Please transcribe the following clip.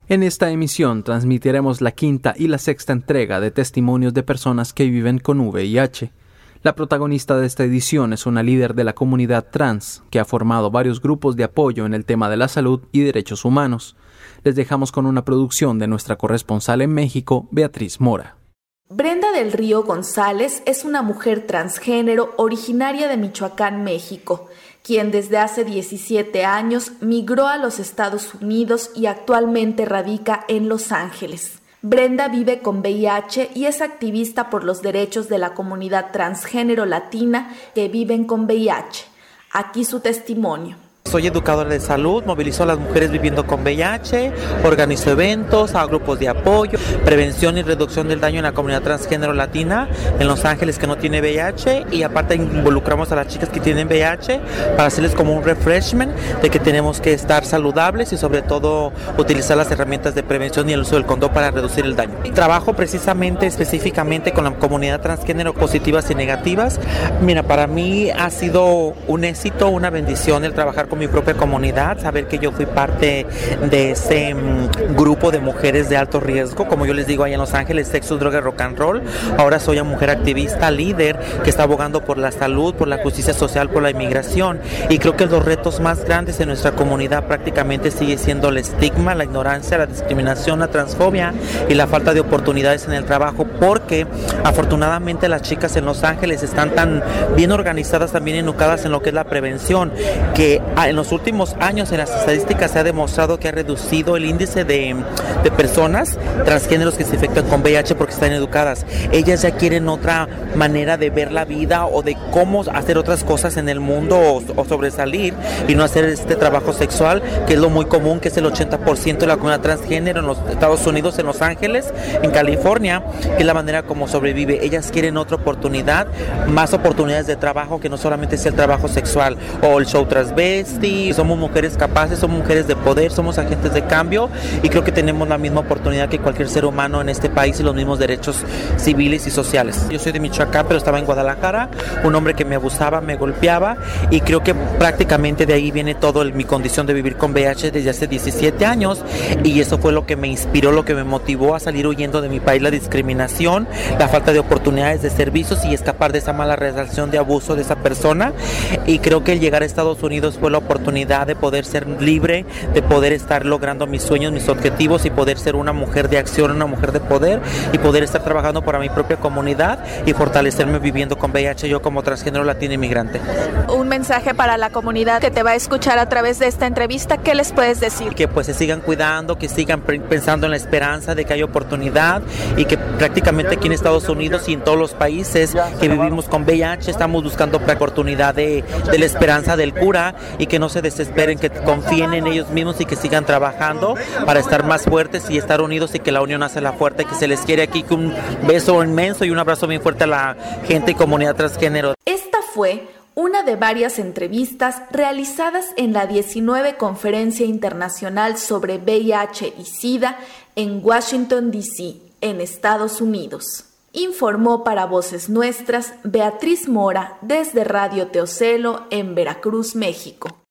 En esta emisión transmitiremos la quinta y la sexta entrega de testimonios de personas que viven con VIH. La protagonista de esta edición es una líder de la comunidad trans que ha formado varios grupos de apoyo en el tema de la salud y derechos humanos. Les dejamos con una producción de nuestra corresponsal en México, Beatriz Mora. Brenda del Río González es una mujer transgénero originaria de Michoacán, México, quien desde hace 17 años migró a los Estados Unidos y actualmente radica en Los Ángeles. Brenda vive con VIH y es activista por los derechos de la comunidad transgénero latina que viven con VIH. Aquí su testimonio. Soy educadora de salud, movilizo a las mujeres viviendo con VIH, organizo eventos, hago grupos de apoyo, prevención y reducción del daño en la comunidad transgénero latina en Los Ángeles que no tiene VIH, y aparte involucramos a las chicas que tienen VIH para hacerles como un refreshment de que tenemos que estar saludables y sobre todo utilizar las herramientas de prevención y el uso del condón para reducir el daño. Trabajo específicamente con la comunidad transgénero, positivas y negativas. Mira, para mí ha sido un éxito, una bendición el trabajar con mi propia comunidad, saber que yo fui parte de ese grupo de mujeres de alto riesgo, como yo les digo allá en Los Ángeles, sexo, droga, rock and roll. Ahora soy una mujer activista, líder, que está abogando por la salud, por la justicia social, por la inmigración, y creo que los retos más grandes de nuestra comunidad prácticamente sigue siendo el estigma, la ignorancia, la discriminación, la transfobia y la falta de oportunidades en el trabajo, porque afortunadamente las chicas en Los Ángeles están tan bien organizadas, también educadas en lo que es la prevención, que en los últimos años en las estadísticas se ha demostrado que ha reducido el índice de personas transgéneros que se infectan con VIH porque están educadas. Ellas ya quieren otra manera de ver la vida o de cómo hacer otras cosas en el mundo o sobresalir y no hacer este trabajo sexual, que es lo muy común, que es el 80% de la comunidad transgénero en los Estados Unidos, en Los Ángeles, en California, que es la manera como sobrevive. Ellas quieren otra oportunidad, más oportunidades de trabajo, que no solamente sea el trabajo sexual o el show transvesti. Somos mujeres capaces, somos mujeres de poder, somos agentes de cambio y creo que tenemos la misma oportunidad que cualquier ser humano en este país y los mismos derechos civiles y sociales. Yo soy de Michoacán, pero estaba en Guadalajara, un hombre que me abusaba, me golpeaba, y creo que prácticamente de ahí viene todo mi condición de vivir con VIH desde hace 17 años, y eso fue lo que me inspiró, lo que me motivó a salir huyendo de mi país, la discriminación, la falta de oportunidades de servicios y escapar de esa mala relación de abuso de esa persona. Y creo que el llegar a Estados Unidos fue la oportunidad de poder ser libre, de poder estar logrando mis sueños, mis objetivos y poder ser una mujer de acción, una mujer de poder, y poder estar trabajando para mi propia comunidad y fortalecerme viviendo con VIH yo como transgénero latino inmigrante. Un mensaje para la comunidad que te va a escuchar a través de esta entrevista, ¿qué les puedes decir? Que pues se sigan cuidando, que sigan pensando en la esperanza de que hay oportunidad, y que prácticamente aquí en Estados Unidos y en todos los países que vivimos con VIH estamos buscando la oportunidad de la esperanza del cura, y que no se desesperen, que confíen en ellos mismos y que sigan trabajando para estar más fuertes y estar unidos, y que la unión hace la fuerza, que se les quiere aquí. Un beso inmenso y un abrazo bien fuerte a la gente y comunidad transgénero. Esta fue una de varias entrevistas realizadas en la 19 Conferencia Internacional sobre VIH y SIDA en Washington, D.C., en Estados Unidos. Informó para Voces Nuestras Beatriz Mora desde Radio Teocelo en Veracruz, México.